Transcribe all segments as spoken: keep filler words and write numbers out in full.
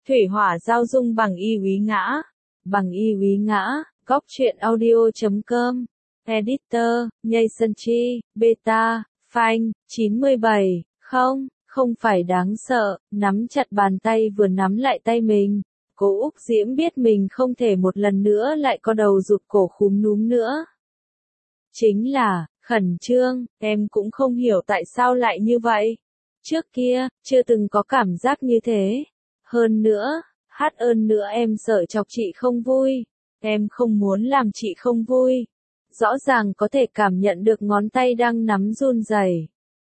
Thủy hỏa giao dung bằng y úy ngã. Bằng y úy ngã, góc truyện audio chấm com. Editor, Nhây Sân Chi, Beta, Phanh, chín mươi bảy, không, không phải đáng sợ, nắm chặt bàn tay vừa nắm lại tay mình. Cố Úc Diễm biết mình không thể một lần nữa lại có đầu rụt cổ khúm núm nữa. Chính là, khẩn trương, em cũng không hiểu tại sao lại như vậy. Trước kia, chưa từng có cảm giác như thế. Hơn nữa, hát ơn nữa em sợ chọc chị không vui. Em không muốn làm chị không vui. Rõ ràng có thể cảm nhận được ngón tay đang nắm run rẩy.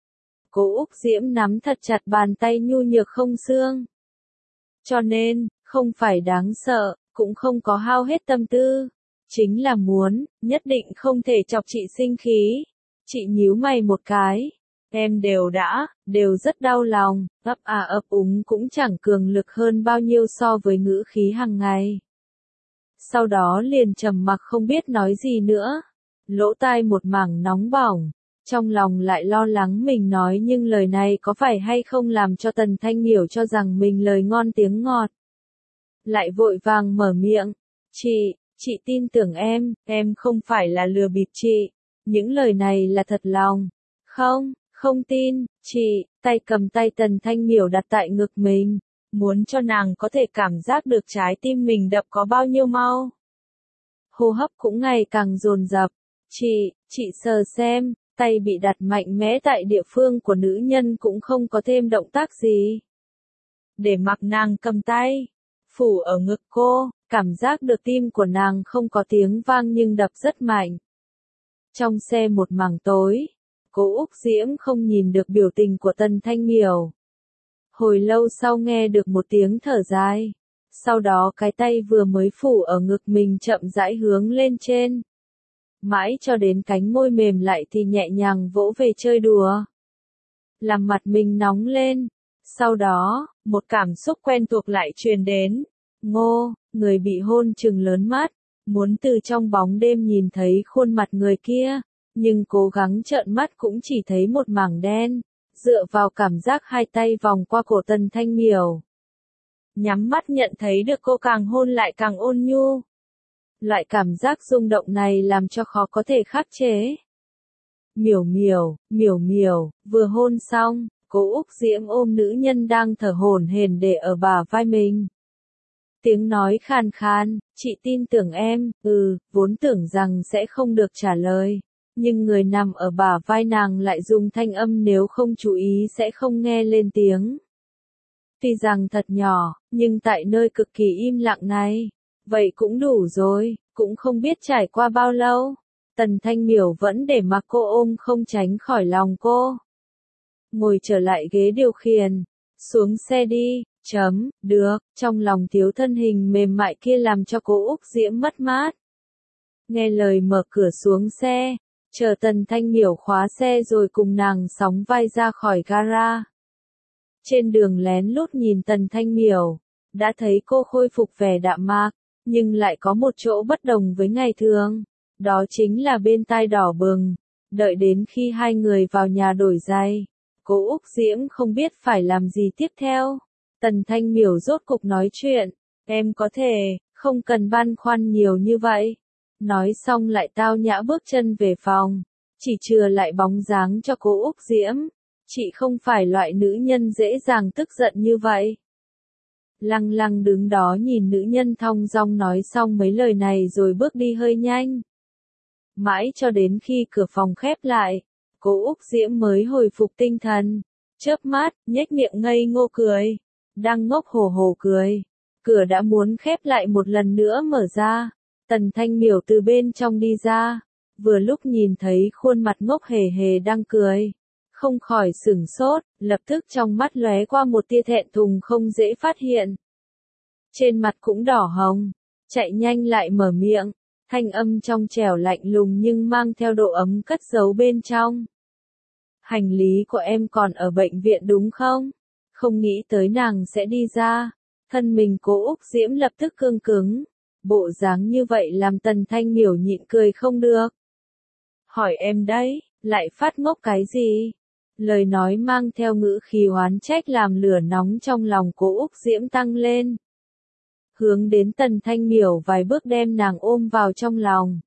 Cố Úc Diễm nắm thật chặt bàn tay nhu nhược không xương. Cho nên, không phải đáng sợ, cũng không có hao hết tâm tư. Chính là muốn, nhất định không thể chọc chị sinh khí. Chị nhíu mày một cái. Em đều đã, đều rất đau lòng, ấp à ấp úng cũng chẳng cường lực hơn bao nhiêu so với ngữ khí hàng ngày. Sau đó liền trầm mặc không biết nói gì nữa. Lỗ tai một mảng nóng bỏng. Trong lòng lại lo lắng mình nói nhưng lời này có phải hay không làm cho Tần Thanh Miểu cho rằng mình lời ngon tiếng ngọt. Lại vội vàng mở miệng. Chị, chị tin tưởng em, em không phải là lừa bịp chị. Những lời này là thật lòng. Không, không tin, chị, tay cầm tay Tần Thanh Miểu đặt tại ngực mình. Muốn cho nàng có thể cảm giác được trái tim mình đập có bao nhiêu mau. Hô hấp cũng ngày càng dồn dập. Chị, chị sờ xem, tay bị đặt mạnh mẽ tại địa phương của nữ nhân cũng không có thêm động tác gì. Để mặc nàng cầm tay, phủ ở ngực cô, cảm giác được tim của nàng không có tiếng vang nhưng đập rất mạnh. Trong xe một mảng tối, Cố Úc Diễm không nhìn được biểu tình của Tần Thanh Miểu. Hồi lâu sau nghe được một tiếng thở dài. Sau đó cái tay vừa mới phủ ở ngực mình chậm rãi hướng lên trên. Mãi cho đến cánh môi mềm lại thì nhẹ nhàng vỗ về chơi đùa. Làm mặt mình nóng lên. Sau đó, một cảm xúc quen thuộc lại truyền đến. Ngô, người bị hôn trừng lớn mắt. Muốn từ trong bóng đêm nhìn thấy khuôn mặt người kia. Nhưng cố gắng trợn mắt cũng chỉ thấy một mảng đen. Dựa vào cảm giác hai tay vòng qua cổ Tần Thanh Miểu. Nhắm mắt nhận thấy được cô càng hôn lại càng ôn nhu. Loại cảm giác rung động này làm cho khó có thể khắc chế. Miểu miểu, miểu miểu, vừa hôn xong, Cố Úc Diễm ôm nữ nhân đang thở hổn hển để ở bả vai mình. Tiếng nói khàn khàn, chị tin tưởng em, ừ, vốn tưởng rằng sẽ không được trả lời. Nhưng người nằm ở bả vai nàng lại dùng thanh âm nếu không chú ý sẽ không nghe lên tiếng. Tuy rằng thật nhỏ, nhưng tại nơi cực kỳ im lặng này, vậy cũng đủ rồi, cũng không biết trải qua bao lâu. Tần Thanh Miểu vẫn để mặc cô ôm không tránh khỏi lòng cô. Ngồi trở lại ghế điều khiển, xuống xe đi, chấm, được, trong lòng thiếu thân hình mềm mại kia làm cho Cố Úc Diễm mất mát. Nghe lời mở cửa xuống xe, chờ Tần Thanh Miểu khóa xe rồi cùng nàng sóng vai ra khỏi gara. Trên đường lén lút nhìn Tần Thanh Miểu, đã thấy cô khôi phục vẻ đạm mạc, nhưng lại có một chỗ bất đồng với ngày thường, đó chính là bên tai đỏ bừng. Đợi đến khi hai người vào nhà đổi giày, Cố Úc Diễm không biết phải làm gì tiếp theo. Tần Thanh Miểu rốt cục nói chuyện, em có thể, không cần băn khoăn nhiều như vậy. Nói xong lại tao nhã bước chân về phòng, chỉ chừa lại bóng dáng cho Cố Úc Diễm. Chị không phải loại nữ nhân dễ dàng tức giận như vậy. Lăng lăng đứng đó nhìn nữ nhân thong dong nói xong mấy lời này rồi bước đi hơi nhanh. Mãi cho đến khi cửa phòng khép lại, Cố Úc Diễm mới hồi phục tinh thần. Chớp mắt, nhếch miệng ngây ngô cười. Đang ngốc hổ hổ cười. Cửa đã muốn khép lại một lần nữa mở ra. Tần Thanh Miểu từ bên trong đi ra. Vừa lúc nhìn thấy khuôn mặt ngốc hề hề đang cười. Không khỏi sửng sốt, lập tức trong mắt lóe qua một tia thẹn thùng không dễ phát hiện. Trên mặt cũng đỏ hồng, chạy nhanh lại mở miệng, thanh âm trong trẻo lạnh lùng nhưng mang theo độ ấm cất giấu bên trong. Hành lý của em còn ở bệnh viện đúng không? Không nghĩ tới nàng sẽ đi ra. Thân mình Cố Úc Diễm lập tức cương cứng. Bộ dáng như vậy làm Tần Thanh Miểu nhịn cười không được. Hỏi em đấy, lại phát ngốc cái gì? Lời nói mang theo ngữ khí oán trách làm lửa nóng trong lòng Cố Úc Diễm tăng lên. Hướng đến Tần Thanh Miểu vài bước đem nàng ôm vào trong lòng.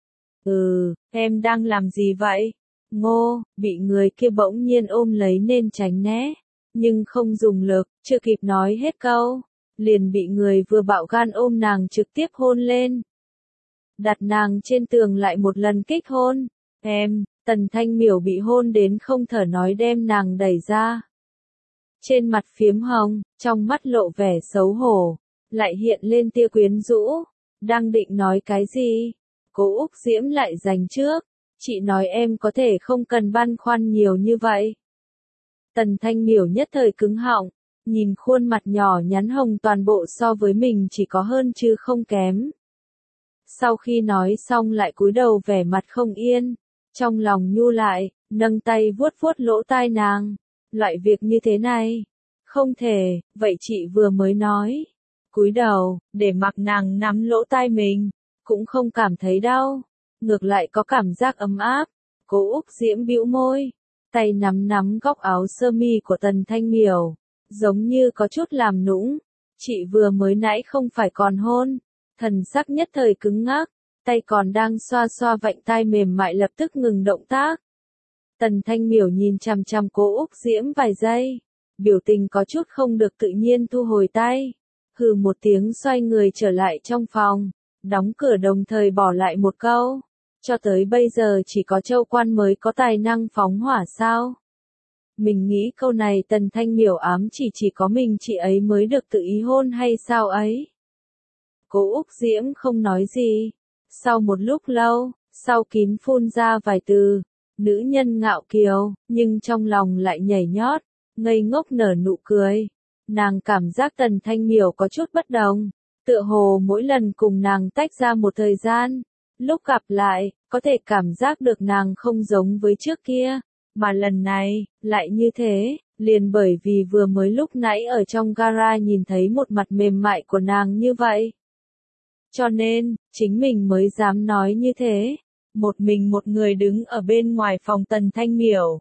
Ừ, em đang làm gì vậy? Ngô, bị người kia bỗng nhiên ôm lấy nên tránh né. Nhưng không dùng lực, chưa kịp nói hết câu. Liền bị người vừa bạo gan ôm nàng trực tiếp hôn lên. Đặt nàng trên tường lại một lần kích hôn. Em, Tần Thanh Miểu bị hôn đến không thở nói đem nàng đẩy ra. Trên mặt phiếm hồng, trong mắt lộ vẻ xấu hổ, lại hiện lên tia quyến rũ. Đang định nói cái gì? Cố Úc Diễm lại giành trước. Chị nói em có thể không cần băn khoăn nhiều như vậy. Tần Thanh Miểu nhất thời cứng họng, nhìn khuôn mặt nhỏ nhắn hồng toàn bộ so với mình chỉ có hơn chứ không kém. Sau khi nói xong lại cúi đầu vẻ mặt không yên, trong lòng nhu lại, nâng tay vuốt vuốt lỗ tai nàng. Loại việc như thế này, không thể, vậy chị vừa mới nói. Cúi đầu, để mặc nàng nắm lỗ tai mình, cũng không cảm thấy đau, ngược lại có cảm giác ấm áp. Cố Úc Diễm bĩu môi, tay nắm nắm góc áo sơ mi của Tần Thanh Miểu, giống như có chút làm nũng. Chị vừa mới nãy không phải còn hôn. Thần sắc nhất thời cứng ngắc, tay còn đang xoa xoa vạnh tai mềm mại lập tức ngừng động tác. Tần Thanh Miểu nhìn chằm chằm Cố Úc Diễm vài giây, biểu tình có chút không được tự nhiên thu hồi tay. Hừ một tiếng xoay người trở lại trong phòng, đóng cửa đồng thời bỏ lại một câu. Cho tới bây giờ chỉ có Châu Quan mới có tài năng phóng hỏa sao? Mình nghĩ câu này Tần Thanh Miểu ám chỉ chỉ có mình chị ấy mới được tự ý hôn hay sao ấy? Cố Úc Diễm không nói gì. Sau một lúc lâu, sau kín phun ra vài từ, nữ nhân ngạo kiều, nhưng trong lòng lại nhảy nhót, ngây ngốc nở nụ cười. Nàng cảm giác Tần Thanh Miểu có chút bất đồng, tựa hồ mỗi lần cùng nàng tách ra một thời gian, lúc gặp lại, có thể cảm giác được nàng không giống với trước kia, mà lần này, lại như thế, liền bởi vì vừa mới lúc nãy ở trong gara nhìn thấy một mặt mềm mại của nàng như vậy. Cho nên, chính mình mới dám nói như thế. Một mình một người đứng ở bên ngoài phòng Tần Thanh Miểu.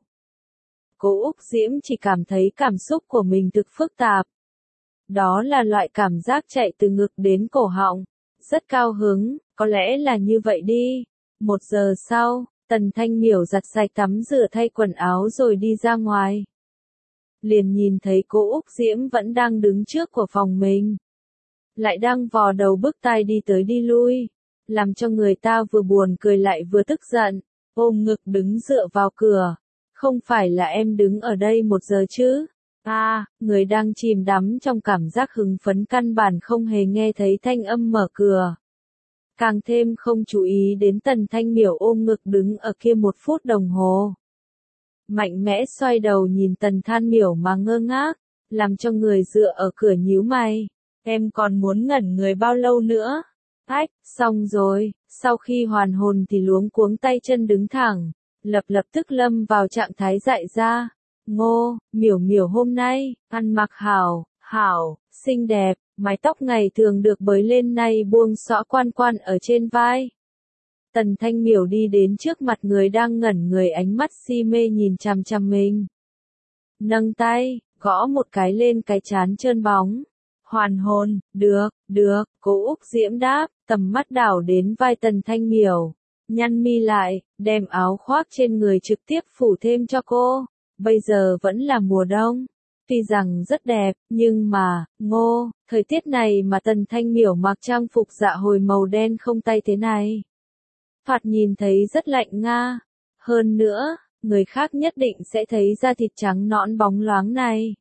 Cố Úc Diễm chỉ cảm thấy cảm xúc của mình thực phức tạp. Đó là loại cảm giác chạy từ ngực đến cổ họng. Rất cao hứng, có lẽ là như vậy đi. Một giờ sau, Tần Thanh Miểu giặt sạch tắm rửa thay quần áo rồi đi ra ngoài. Liền nhìn thấy Cố Úc Diễm vẫn đang đứng trước của phòng mình. Lại đang vò đầu bứt tai đi tới đi lui, làm cho người ta vừa buồn cười lại vừa tức giận, ôm ngực đứng dựa vào cửa. Không phải là em đứng ở đây một giờ chứ? À, người đang chìm đắm trong cảm giác hưng phấn căn bản không hề nghe thấy thanh âm mở cửa. Càng thêm không chú ý đến Tần Thanh Miểu ôm ngực đứng ở kia một phút đồng hồ. Mạnh mẽ xoay đầu nhìn Tần Thanh Miểu mà ngơ ngác, làm cho người dựa ở cửa nhíu mày. Em còn muốn ngẩn người bao lâu nữa? Ách, xong rồi, sau khi hoàn hồn thì luống cuống tay chân đứng thẳng, lập lập tức lâm vào trạng thái dại ra. Ngô, Miểu Miểu hôm nay, ăn mặc hảo, hảo, xinh đẹp, mái tóc ngày thường được bới lên nay buông xõa quan quan ở trên vai. Tần Thanh Miểu đi đến trước mặt người đang ngẩn người ánh mắt si mê nhìn chằm chằm mình. Nâng tay, gõ một cái lên cái trán trơn bóng. Hoàn hồn, được, được, Cố Úc Diễm đáp, tầm mắt đảo đến vai Tần Thanh Miểu. Nhăn mi lại, đem áo khoác trên người trực tiếp phủ thêm cho cô. Bây giờ vẫn là mùa đông. Tuy rằng rất đẹp, nhưng mà, Ngô, thời tiết này mà Tần Thanh Miểu mặc trang phục dạ hồi màu đen không tay thế này. Thoạt nhìn thấy rất lạnh nga. Hơn nữa, người khác nhất định sẽ thấy da thịt trắng nõn bóng loáng này.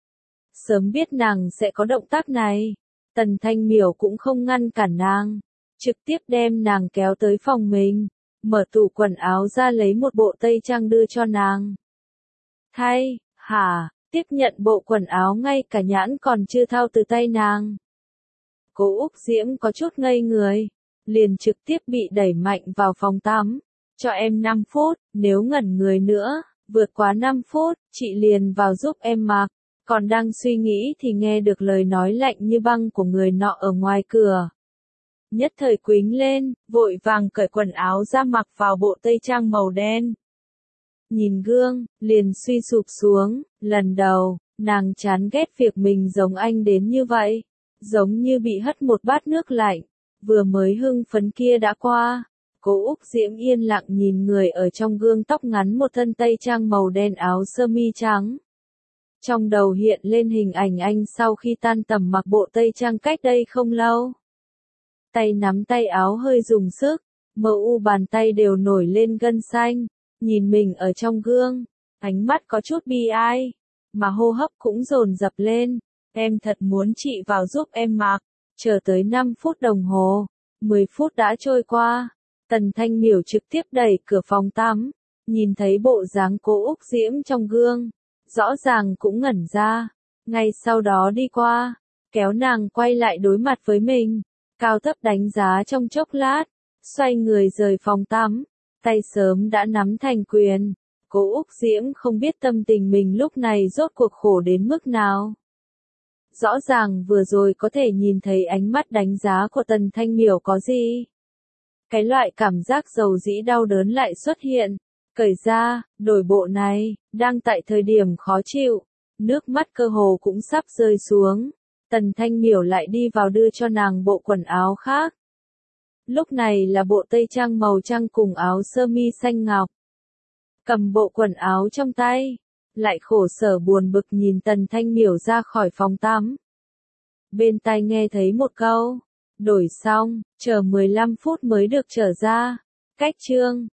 Sớm biết nàng sẽ có động tác này, Tần Thanh Miểu cũng không ngăn cản nàng, trực tiếp đem nàng kéo tới phòng mình, mở tủ quần áo ra lấy một bộ tây trang đưa cho nàng. Thay, hả, tiếp nhận bộ quần áo ngay cả nhãn còn chưa thao từ tay nàng. Cố Úc Diễm có chút ngây người, liền trực tiếp bị đẩy mạnh vào phòng tắm. Cho em năm phút, nếu ngẩn người nữa, vượt quá năm phút, chị liền vào giúp em mặc. Còn đang suy nghĩ thì nghe được lời nói lạnh như băng của người nọ ở ngoài cửa. Nhất thời quính lên, vội vàng cởi quần áo ra mặc vào bộ tây trang màu đen. nhìn gương, liền suy sụp xuống, lần đầu, nàng chán ghét việc mình giống anh đến như vậy, giống như bị hất một bát nước lạnh, vừa mới hưng phấn kia đã qua. Cố Úc Diễm yên lặng nhìn người ở trong gương tóc ngắn một thân tây trang màu đen áo sơ mi trắng. Trong đầu hiện lên hình ảnh anh sau khi tan tầm mặc bộ tây trang cách đây không lâu. Tay nắm tay áo hơi dùng sức, mờ u bàn tay đều nổi lên gân xanh, nhìn mình ở trong gương, ánh mắt có chút bi ai, mà hô hấp cũng dồn dập lên, em thật muốn chị vào giúp em mặc, chờ tới năm phút đồng hồ, mười phút đã trôi qua, Tần Thanh Miểu trực tiếp đẩy cửa phòng tắm, nhìn thấy bộ dáng Cố Úc Diễm trong gương, rõ ràng cũng ngẩn ra, ngay sau đó đi qua, kéo nàng quay lại đối mặt với mình, cao thấp đánh giá trong chốc lát, xoay người rời phòng tắm, tay sớm đã nắm thành quyền. Cố Úc Diễm không biết tâm tình mình lúc này rốt cuộc khổ đến mức nào. Rõ ràng vừa rồi có thể nhìn thấy ánh mắt đánh giá của Tần Thanh Miểu có gì. Cái loại cảm giác dầu dĩ đau đớn lại xuất hiện. Cởi ra, đổi bộ này, đang tại thời điểm khó chịu. Nước mắt cơ hồ cũng sắp rơi xuống. Tần Thanh Miểu lại đi vào đưa cho nàng bộ quần áo khác. Lúc này là bộ tây trang màu trắng cùng áo sơ mi xanh ngọc. Cầm bộ quần áo trong tay, lại khổ sở buồn bực nhìn Tần Thanh Miểu ra khỏi phòng tắm. Bên tai nghe thấy một câu, đổi xong, chờ mười lăm phút mới được trở ra. Cách chương